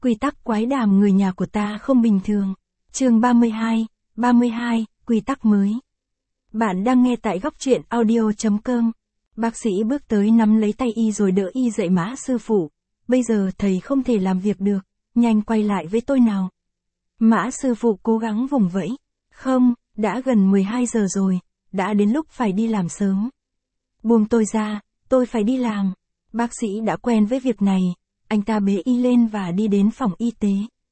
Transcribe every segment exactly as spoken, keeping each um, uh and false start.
Quy tắc quái đàm người nhà của ta không bình thường. Chương ba mươi hai, ba mươi hai, quy tắc mới. Bạn đang nghe tại góc truyện audio chấm com. Bác sĩ bước tới nắm lấy tay y rồi đỡ y dậy. Mã sư phụ, bây giờ thầy không thể làm việc được, nhanh quay lại với tôi nào. Mã sư phụ cố gắng vùng vẫy. Không, đã gần mười hai giờ rồi, đã đến lúc phải đi làm sớm. Buông tôi ra, tôi phải đi làm. Bác sĩ đã quen với việc này, anh ta bế y lên và đi đến phòng y tế.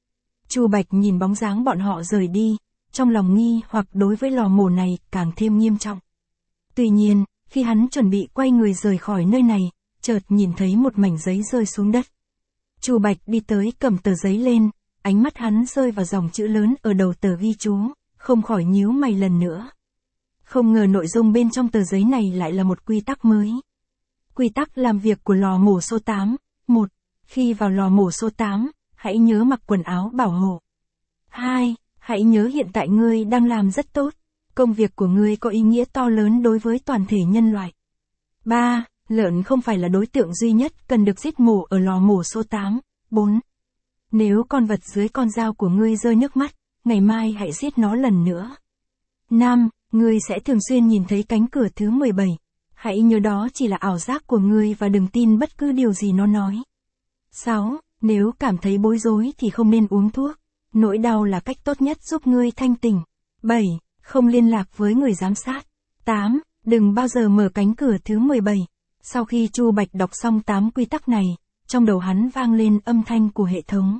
Chu Bạch nhìn bóng dáng bọn họ rời đi, trong lòng nghi hoặc đối với lò mổ này càng thêm nghiêm trọng. Tuy nhiên, khi hắn chuẩn bị quay người rời khỏi nơi này, chợt nhìn thấy một mảnh giấy rơi xuống đất. Chu Bạch đi tới cầm tờ giấy lên, ánh mắt hắn rơi vào dòng chữ lớn ở đầu tờ ghi chú, không khỏi nhíu mày lần nữa. Không ngờ nội dung bên trong tờ giấy này lại là một quy tắc mới. Quy tắc làm việc của lò mổ số tám. một. Khi vào lò mổ số tám, hãy nhớ mặc quần áo bảo hộ. hai. Hãy nhớ hiện tại ngươi đang làm rất tốt. Công việc của ngươi có ý nghĩa to lớn đối với toàn thể nhân loại. ba. Lợn không phải là đối tượng duy nhất cần được giết mổ ở lò mổ số tám. bốn. Nếu con vật dưới con dao của ngươi rơi nước mắt, ngày mai hãy giết nó lần nữa. năm. Ngươi sẽ thường xuyên nhìn thấy cánh cửa thứ mười bảy. Hãy nhớ đó chỉ là ảo giác của ngươi và đừng tin bất cứ điều gì nó nói. sáu. Nếu cảm thấy bối rối thì không nên uống thuốc. Nỗi đau là cách tốt nhất giúp ngươi thanh tỉnh. bảy. Không liên lạc với người giám sát. tám. Đừng bao giờ mở cánh cửa thứ mười bảy. Sau khi Chu Bạch đọc xong tám quy tắc này, trong đầu hắn vang lên âm thanh của hệ thống.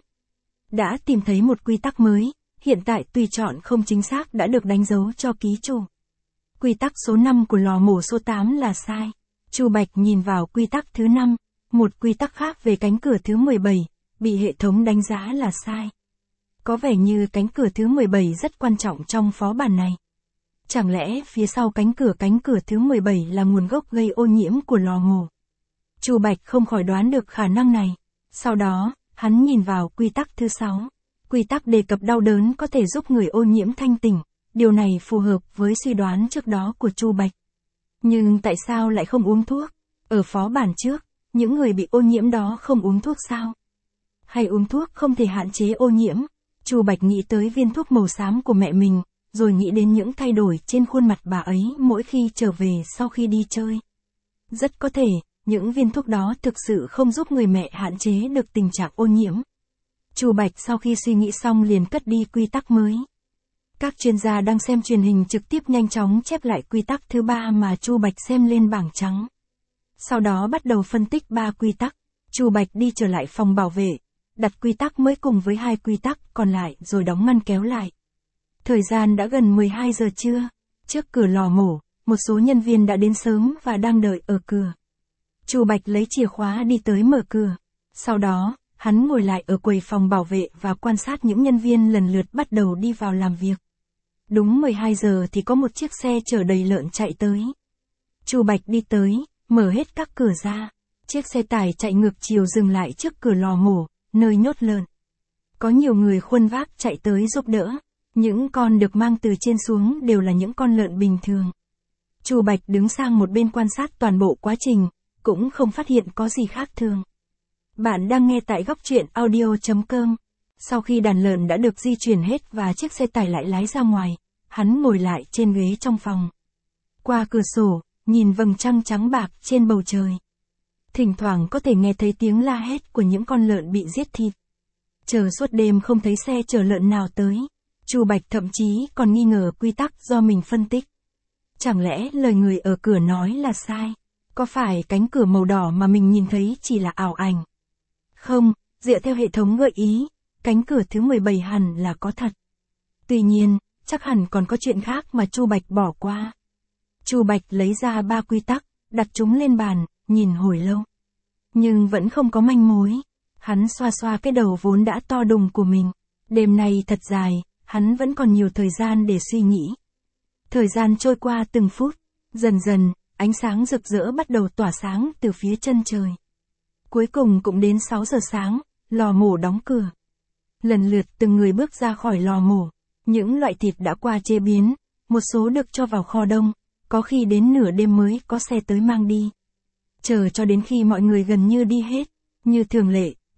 Đã tìm thấy một quy tắc mới, hiện tại tùy chọn không chính xác đã được đánh dấu cho ký chủ. Quy tắc số năm của lò mổ số tám là sai. Chu Bạch nhìn vào quy tắc thứ năm, một quy tắc khác về cánh cửa thứ mười bảy, bị hệ thống đánh giá là sai. Có vẻ như cánh cửa thứ mười bảy rất quan trọng trong phó bản này. Chẳng lẽ phía sau cánh cửa cánh cửa thứ mười bảy là nguồn gốc gây ô nhiễm của lò mổ? Chu Bạch không khỏi đoán được khả năng này. Sau đó, hắn nhìn vào quy tắc thứ sáu. Quy tắc đề cập đau đớn có thể giúp người ô nhiễm thanh tỉnh. Điều này phù hợp với suy đoán trước đó của Chu Bạch. Nhưng tại sao lại không uống thuốc? Ở phó bản trước, những người bị ô nhiễm đó không uống thuốc sao? Hay uống thuốc không thể hạn chế ô nhiễm? Chu Bạch nghĩ tới viên thuốc màu xám của mẹ mình, rồi nghĩ đến những thay đổi trên khuôn mặt bà ấy mỗi khi trở về sau khi đi chơi. Rất có thể, những viên thuốc đó thực sự không giúp người mẹ hạn chế được tình trạng ô nhiễm. Chu Bạch sau khi suy nghĩ xong liền cất đi quy tắc mới. Các chuyên gia đang xem truyền hình trực tiếp nhanh chóng chép lại quy tắc thứ ba mà Chu Bạch xem lên bảng trắng. Sau đó bắt đầu phân tích ba quy tắc. Chu Bạch đi trở lại phòng bảo vệ, đặt quy tắc mới cùng với hai quy tắc còn lại rồi đóng ngăn kéo lại. Thời gian đã gần mười hai giờ trưa. Trước cửa lò mổ, một số nhân viên đã đến sớm và đang đợi ở cửa. Chu Bạch lấy chìa khóa đi tới mở cửa. Sau đó, hắn ngồi lại ở quầy phòng bảo vệ và quan sát những nhân viên lần lượt bắt đầu đi vào làm việc. Đúng mười hai giờ thì có một chiếc xe chở đầy lợn chạy tới. Chu Bạch đi tới, mở hết các cửa ra. Chiếc xe tải chạy ngược chiều dừng lại trước cửa lò mổ, nơi nhốt lợn. Có nhiều người khuân vác chạy tới giúp đỡ. Những con được mang từ trên xuống đều là những con lợn bình thường. Chu Bạch đứng sang một bên quan sát toàn bộ quá trình, cũng không phát hiện có gì khác thường. Bạn đang nghe tại góc truyện audio chấm com. Sau khi đàn lợn đã được di chuyển hết và chiếc xe tải lại lái ra ngoài, hắn ngồi lại trên ghế trong phòng. Qua cửa sổ, nhìn vầng trăng trắng bạc trên bầu trời. Thỉnh thoảng có thể nghe thấy tiếng la hét của những con lợn bị giết thịt. Chờ suốt đêm không thấy xe chở lợn nào tới. Chu Bạch thậm chí còn nghi ngờ quy tắc do mình phân tích. Chẳng lẽ lời người ở cửa nói là sai? Có phải cánh cửa màu đỏ mà mình nhìn thấy chỉ là ảo ảnh? Không, dựa theo hệ thống gợi ý, cánh cửa thứ mười bảy hẳn là có thật. Tuy nhiên, chắc hẳn còn có chuyện khác mà Chu Bạch bỏ qua. Chu Bạch lấy ra ba quy tắc, đặt chúng lên bàn, nhìn hồi lâu. Nhưng vẫn không có manh mối. Hắn xoa xoa cái đầu vốn đã to đùng của mình. Đêm nay thật dài, hắn vẫn còn nhiều thời gian để suy nghĩ. Thời gian trôi qua từng phút, dần dần, ánh sáng rực rỡ bắt đầu tỏa sáng từ phía chân trời. Cuối cùng cũng đến sáu giờ sáng, lò mổ đóng cửa. Lần lượt từng người bước ra khỏi lò mổ. Những loại thịt đã qua chế biến, một số được cho vào kho đông, có khi đến nửa đêm mới có xe tới mang đi. Chờ cho đến khi mọi người gần như đi hết, như thường lệ,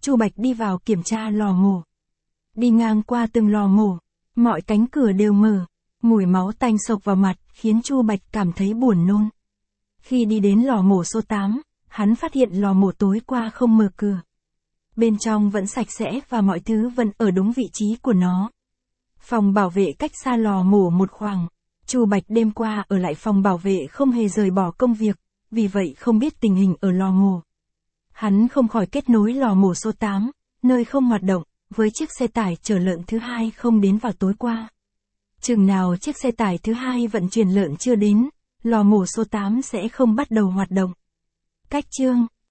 Chu Bạch đi vào kiểm tra lò mổ. Đi ngang qua từng lò mổ, mọi cánh cửa đều mở, mùi máu tanh sộc vào mặt, khiến Chu Bạch cảm thấy buồn nôn. Khi đi đến lò mổ số tám, hắn phát hiện lò mổ tối qua không mở cửa. Bên trong vẫn sạch sẽ và mọi thứ vẫn ở đúng vị trí của nó. Phòng bảo vệ cách xa lò mổ một khoảng. Chu Bạch đêm qua ở lại phòng bảo vệ không hề rời bỏ công việc, vì vậy không biết tình hình ở lò mổ. Hắn không khỏi kết nối lò mổ số tám, nơi không hoạt động, với chiếc xe tải chở lợn thứ hai không đến vào tối qua. Chừng nào chiếc xe tải thứ hai vận chuyển lợn chưa đến, lò mổ số tám sẽ không bắt đầu hoạt động. Cách chương